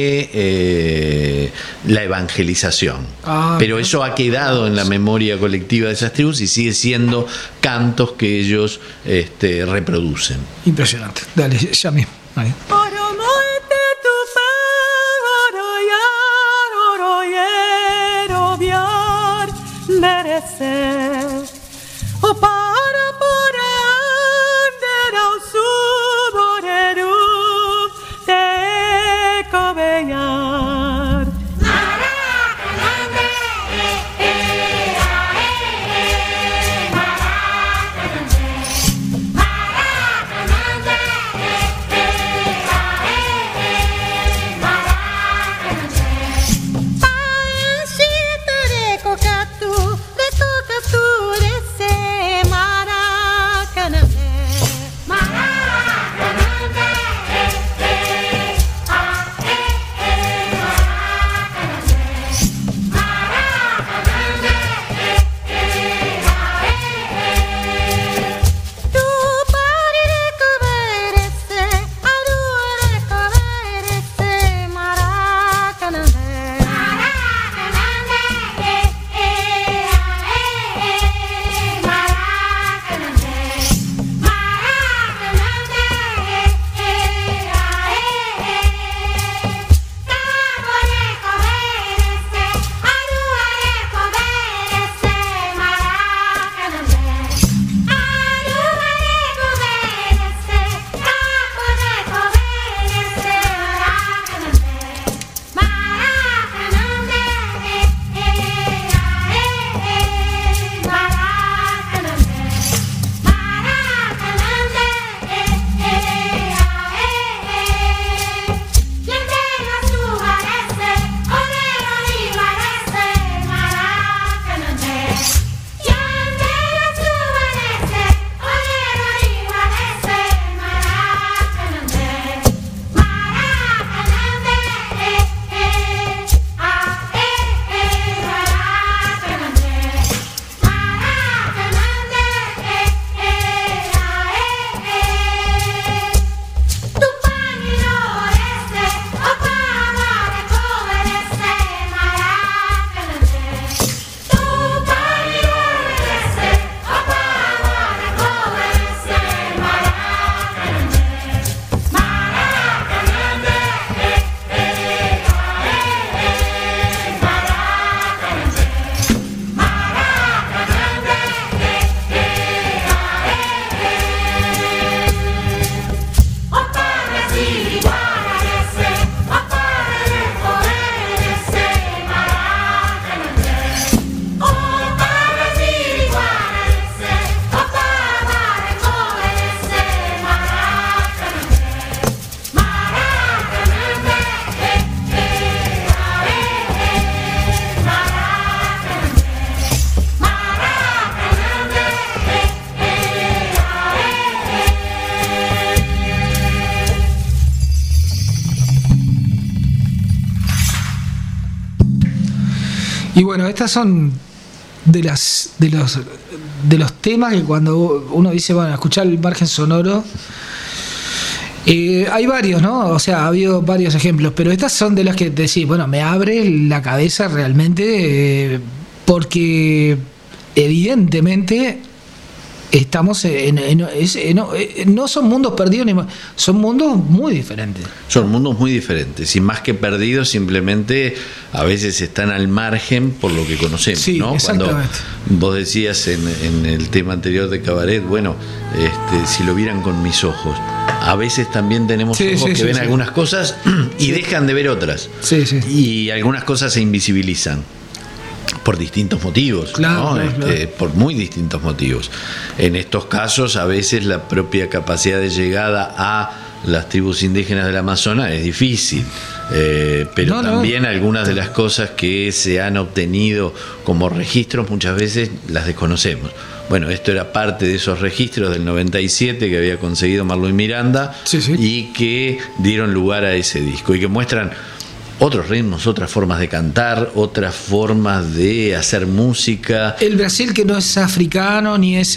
de la evangelización. Pero eso ha quedado en la memoria colectiva de esas tribus y sigue siendo cantos que ellos reproducen. Impresionante. Dale, ya mismo. Ahí. Y bueno, estas son de los temas que cuando uno dice, bueno, escuchar el margen sonoro, hay varios, ¿no? O sea, ha habido varios ejemplos, pero estas son de las que te decís, bueno, me abre la cabeza realmente, porque evidentemente estamos no son mundos perdidos, son mundos muy diferentes. Son mundos muy diferentes y más que perdidos, simplemente a veces están al margen por lo que conocemos, sí, ¿no? Exactamente. Cuando vos decías en el tema anterior de Cabaret, bueno, si lo vieran con mis ojos, a veces también tenemos ojos que ven algunas cosas y dejan de ver otras, y algunas cosas se invisibilizan por distintos motivos, claro, ¿no? Claro. Por muy distintos motivos. En estos casos, a veces la propia capacidad de llegada a las tribus indígenas del Amazonas es difícil, pero también algunas de las cosas que se han obtenido como registros muchas veces las desconocemos. Bueno, esto era parte de esos registros del 97 que había conseguido Marluís Miranda, y que dieron lugar a ese disco y que muestran otros ritmos, otras formas de cantar, otras formas de hacer música. El Brasil, que no es africano ni es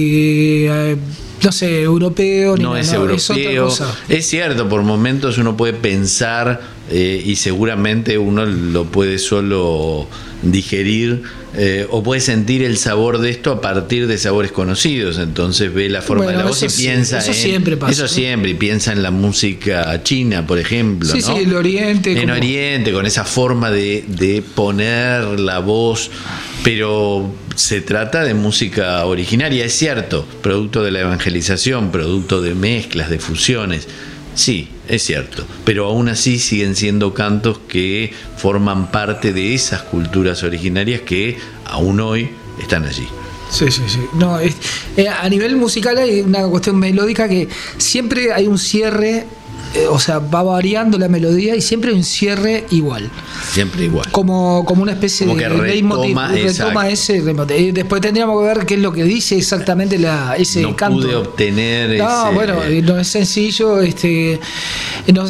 no sé, europeo, no es europeo, es otra cosa. Es cierto, por momentos uno puede pensar y seguramente uno lo puede solo digerir o puede sentir el sabor de esto a partir de sabores conocidos. Entonces ve la forma de la voz y piensa eso siempre pasa, eso siempre, y piensa en la música china, por ejemplo, sí, ¿no? Sí, el Oriente. En Oriente, con esa forma de poner la voz, pero se trata de música originaria, es cierto, producto de la evangelización, producto de mezclas, de fusiones. Sí, es cierto, pero aún así siguen siendo cantos que forman parte de esas culturas originarias que aún hoy están allí. Sí. No, a nivel musical hay una cuestión melódica que siempre hay un cierre, o sea, va variando la melodía y siempre hay un cierre igual. Siempre igual. Como una especie como de retoma ese leitmotiv. Después tendríamos que ver qué es lo que dice exactamente ese canto. No pude obtener ese... Bueno, no es sencillo. Nos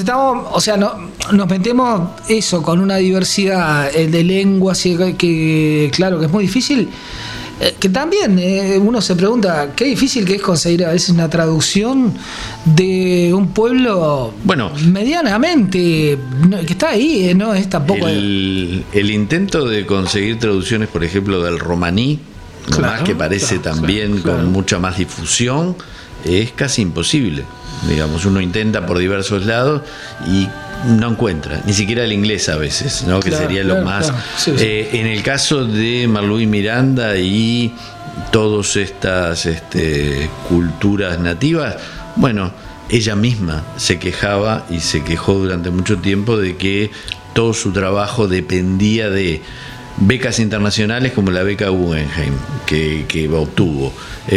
metemos eso con una diversidad de lenguas que claro que es muy difícil. Que también uno se pregunta qué difícil que es conseguir a veces una traducción de un pueblo medianamente que está ahí, no es tampoco el intento de conseguir traducciones, por ejemplo, del romaní, más que parece también con mucha más difusión, es casi imposible. Digamos, uno intenta por diversos lados y no encuentra, ni siquiera el inglés a veces, ¿no? Que sería lo más. Sí. En el caso de Marluís Miranda y todas estas culturas nativas, bueno, ella misma se quejaba y se quejó durante mucho tiempo de que todo su trabajo dependía de becas internacionales como la beca Guggenheim que obtuvo,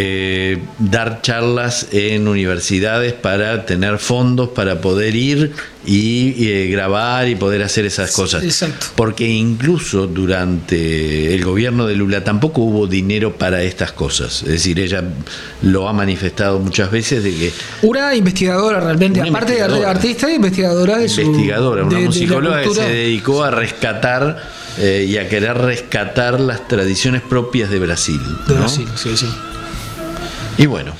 dar charlas en universidades para tener fondos para poder ir y grabar y poder hacer esas cosas. Exacto. Porque incluso durante el gobierno de Lula tampoco hubo dinero para estas cosas. Es decir, ella lo ha manifestado muchas veces de que una investigadora realmente, aparte de artista, investigadora una musicóloga que se dedicó a rescatar y a querer rescatar las tradiciones propias de Brasil, ¿no? De Brasil, sí. Y bueno,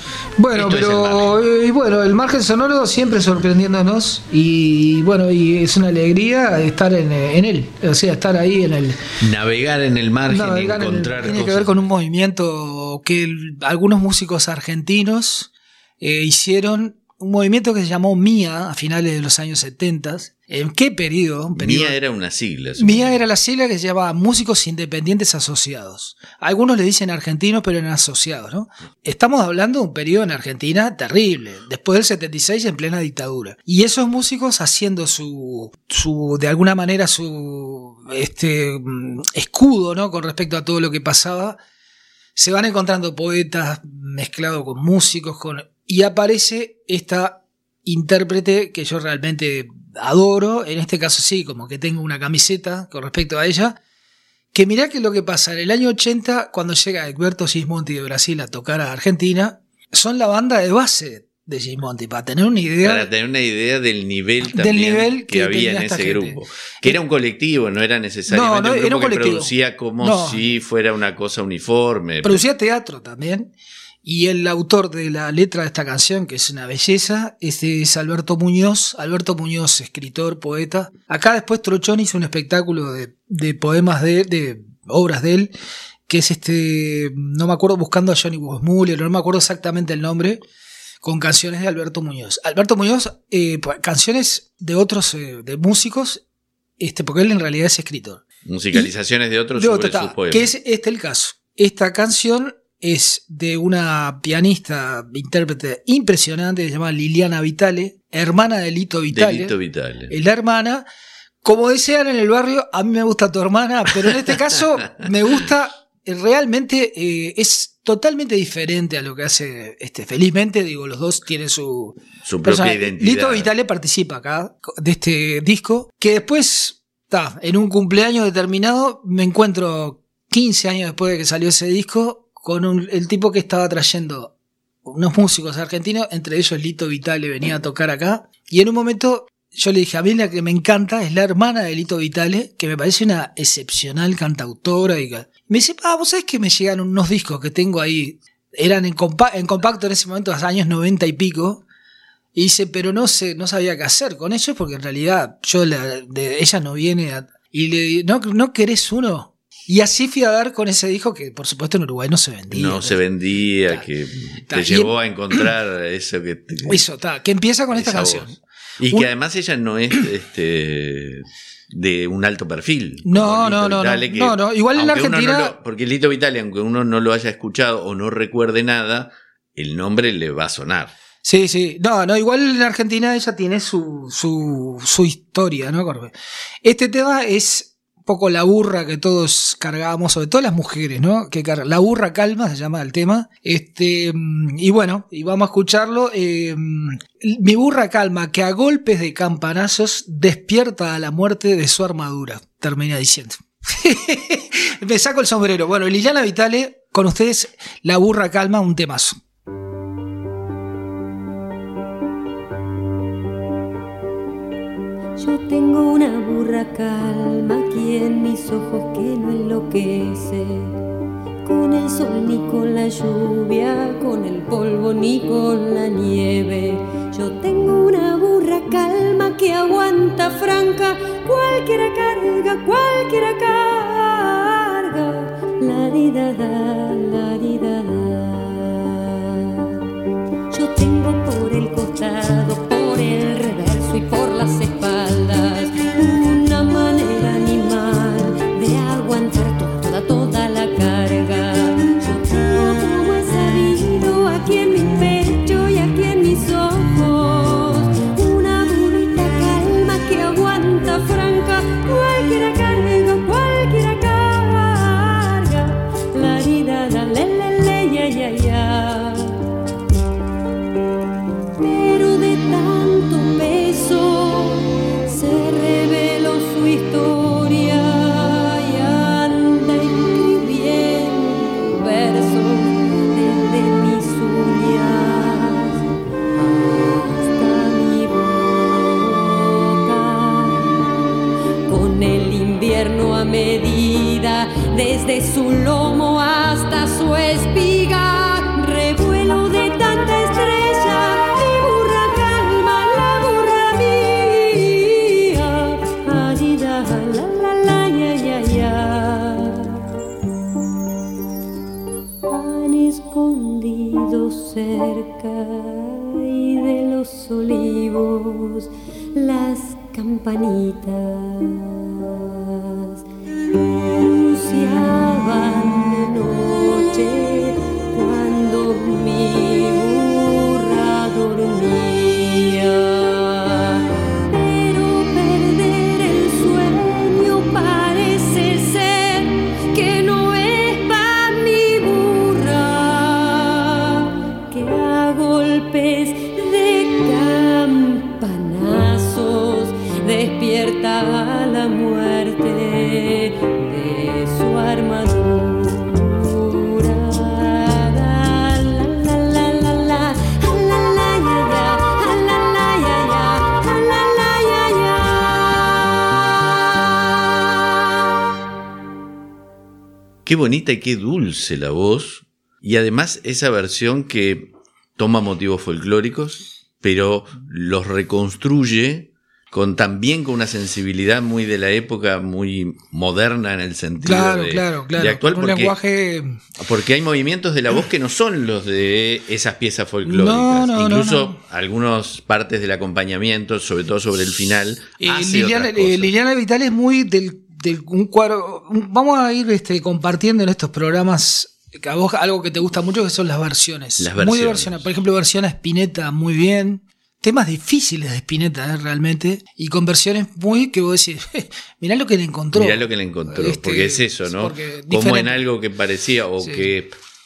el margen sonoro siempre sorprendiéndonos y es una alegría estar en él, o sea, estar ahí en el navegar en el margen y encontrar tiene que ver con un movimiento que algunos músicos argentinos hicieron, un movimiento que se llamó MIA a finales de los años 70. ¿En qué periodo? MIA era una sigla. MIA era la sigla que se llamaba Músicos Independientes Asociados. Algunos le dicen argentinos, pero eran asociados, ¿no? Estamos hablando de un periodo en Argentina terrible, después del 76 en plena dictadura. Y esos músicos haciendo su de alguna manera su escudo, ¿no? Con respecto a todo lo que pasaba, se van encontrando poetas mezclados con músicos, y aparece esta intérprete que yo realmente adoro, en este caso sí, como que tengo una camiseta con respecto a ella, que mirá que lo que pasa, en el año 80, cuando llega Egberto Gismonti de Brasil a tocar a Argentina, son la banda de base de Gismonti, para tener una idea del nivel también que había en ese grupo, que era un colectivo, no era necesariamente un grupo que producía como si fuera una cosa uniforme. Producía teatro también. Y el autor de la letra de esta canción, que es una belleza, es Alberto Muñoz. Alberto Muñoz, escritor, poeta. Acá después Trochón hizo un espectáculo de poemas de obras de él, que es no me acuerdo, buscando a Johnny Weissmuller, no me acuerdo exactamente el nombre, con canciones de Alberto Muñoz. Alberto Muñoz, canciones de otros, de músicos, porque él en realidad es escritor. Musicalizaciones de otros sobre sus poemas. Que es el caso. Esta canción es de una pianista, intérprete impresionante, que se llama Liliana Vitale, hermana de Lito Vitale. Es la hermana. Como decían en el barrio, a mí me gusta tu hermana, pero en este caso me gusta, realmente es totalmente diferente a lo que hace felizmente, digo, los dos tienen su propia identidad. Lito Vitale participa acá de este disco, que después, en un cumpleaños determinado, me encuentro 15 años después de que salió ese disco con el tipo que estaba trayendo unos músicos argentinos, entre ellos Lito Vitale venía a tocar acá, y en un momento yo le dije, a mí la que me encanta es la hermana de Lito Vitale, que me parece una excepcional cantautora. Y me dice, vos sabés que me llegan unos discos que tengo ahí, eran en compacto en ese momento, los años 90 y pico, y dice, pero no sabía qué hacer con ellos, porque en realidad ella no viene y le digo, ¿no querés uno? Y así fui a dar con ese disco que, por supuesto, en Uruguay no se vendía. No se vendía, que te llevó a encontrar eso que... que empieza con esta canción. Y que además ella no es de un alto perfil. No. Igual en la Argentina... porque Lito Vitale, aunque uno no lo haya escuchado o no recuerde nada, el nombre le va a sonar. Sí. No, igual en la Argentina ella tiene su historia, ¿no? Este tema es un poco la burra que todos cargábamos, sobre todo las mujeres, ¿no? La burra calma se llama el tema. Y bueno, y vamos a escucharlo. Mi burra calma, que a golpes de campanazos despierta a la muerte de su armadura. Termina diciendo. Me saco el sombrero. Bueno, Liliana Vitale, con ustedes, La burra calma, un temazo. Yo tengo una burra calma aquí en mis ojos que no enloquece con el sol ni con la lluvia, con el polvo ni con la nieve. Yo tengo una burra calma que aguanta franca cualquiera carga, la di da da, la di da da. Yo tengo por el costado, por el reverso y por las espaldas una manera animal de aguantar toda la carga. Yo tengo como he sabido aquí en mi pecho y aquí en mis ojos una burrita calma que aguanta franca cualquiera carga, la vida, la le, ya. Pero de tanto peso se reveló su historia y anda escribiendo versos desde mis uñas hasta mi boca, con el invierno a medida, desde su lomo hasta su espiga, revuelo de tanta estrella. Cerca y de los olivos las campanitas anunciaban de noche cuando mi burra dormía. Pero perder el sueño parece ser que no es pa' mi burra, que a golpes de campanazos despierta a la muerte de su armadura. Qué bonita y qué dulce la voz. Y además esa versión que toma motivos folclóricos, pero los reconstruye también con una sensibilidad muy de la época, muy moderna en el sentido de actual. Con un lenguaje... Porque hay movimientos de la voz que no son los de esas piezas folclóricas. Incluso algunas partes del acompañamiento, sobre todo sobre el final, Liliana Vitale es muy un cuadro. Vamos a ir compartiendo en estos programas a vos algo que te gusta mucho, que son las versiones. Muy versiones. Por ejemplo, versión a Spinetta muy bien. Temas difíciles de Spinetta, realmente. Y con versiones muy que vos decís, mirá lo que le encontró. Porque es eso, ¿no? Como en algo que parecía o que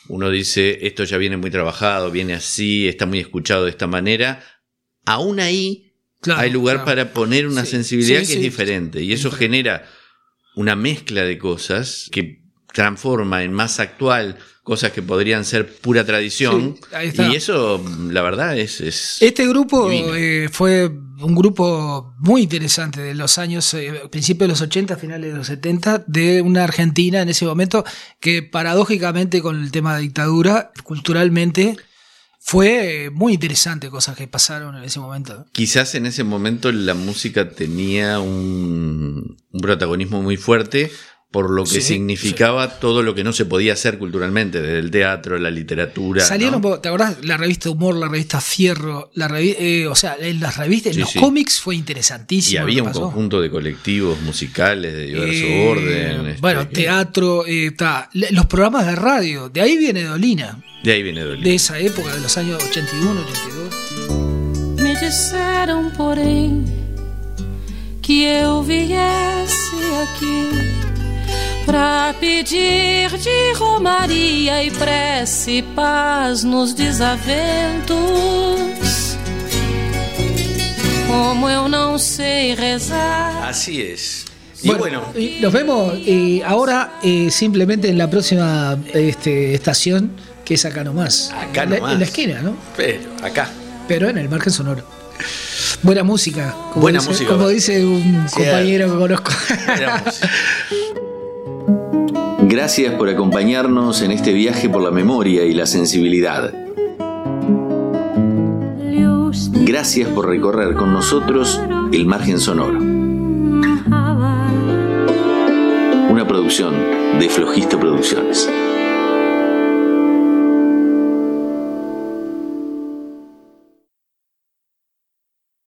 uno dice, esto ya viene muy trabajado, viene así, está muy escuchado de esta manera, aún ahí hay lugar para poner una sensibilidad que es diferente, y eso genera una mezcla de cosas que transforma en más actual cosas que podrían ser pura tradición, y eso, la verdad, es este grupo fue un grupo muy interesante de los años, principios de los 80, finales de los 70, de una Argentina en ese momento que paradójicamente con el tema de dictadura, culturalmente fue muy interesante cosas que pasaron en ese momento. Quizás en ese momento la música tenía un protagonismo muy fuerte por lo que significaba todo lo que no se podía hacer culturalmente, desde el teatro, la literatura. Salieron, ¿no? ¿Te acordás? La revista Humor, la revista Fierro, o sea, en las revistas, en los cómics fue interesantísimo. Y había un conjunto de colectivos musicales de diverso orden. Bueno, teatro, los programas de radio, de ahí viene Dolina. De esa época, de los años 81, 82. Me disseram, porém, que eu viesse aqui pra pedir de romaria e prece e paz nos desaventos. Como eu não sei rezar. Así es. Bueno, nos vemos ahora simplemente en la próxima estación, que es acá nomás. Acá nomás. En la esquina, ¿no? Pero en el margen sonoro. Buena música. Como dice un compañero que conozco. Buena música. Gracias por acompañarnos en este viaje por la memoria y la sensibilidad. Gracias por recorrer con nosotros el margen sonoro. Una producción de Flojisto Producciones.